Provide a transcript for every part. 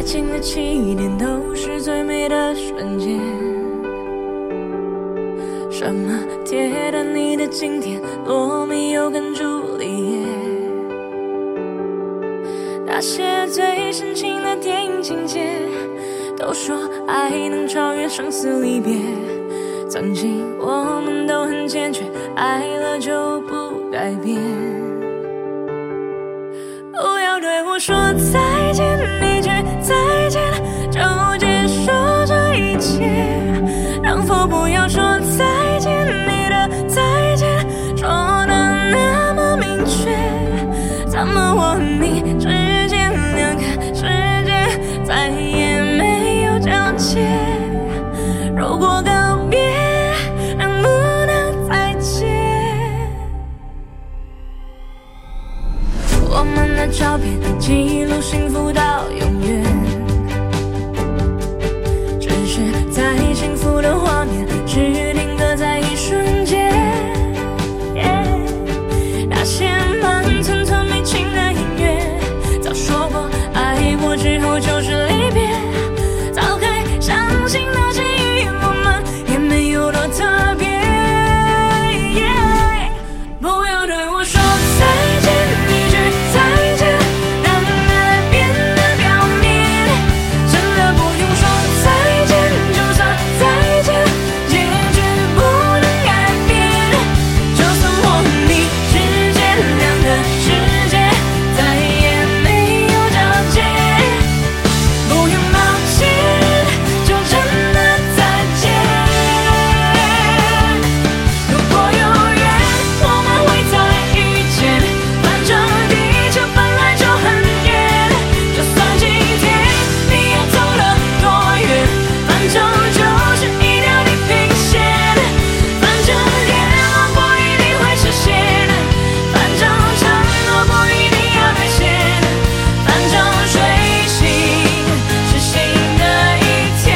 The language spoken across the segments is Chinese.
情的起点都是最美的瞬间。什么铁达尼的经典，罗密欧跟朱丽叶，那些最深情的电影情节，都说爱能超越生死离别。曾经我们都很坚决，爱了就不改变。不要对我说再见，一句再见就结束这一切。能否不要说再见，你的再见说得那么明确。怎么我和你之间两个世界再也没有交界？如果告别能不能再见？我们的照片记录幸福到永远，只是在幸福的画面只定格在一瞬间。那些慢吞吞没情的音乐，早说过爱过之后就是离别。早该相信那些语言我们也没有多特别。不要对我说再见，一句再见让爱变得表面。真的不用说再见，就算再见结局不能改变。就算我和你之间两个世界再也没有交界，不用抱歉，就真的再见。如果有缘我们会再遇见，反正地球本来就很远。就算今天你也走了多远，反正就是一条地平线。反正愿望不一定会实现，反正承诺不一定要兑现，反正睡醒是新的一天。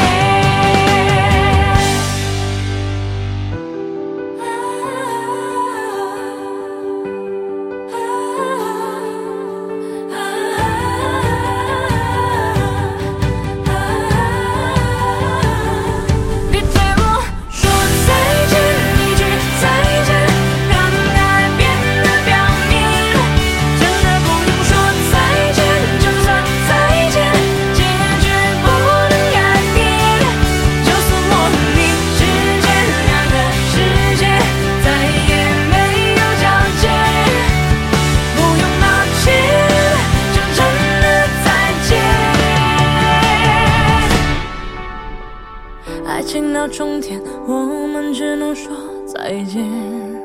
别对我说再见，一句再见让爱变得表面。真的不用说再见，就算再见结局不能改变。就算我和你之间两个世界再也没有交界，不用抱歉，就真的再见。爱情到终点，我们只能说再见。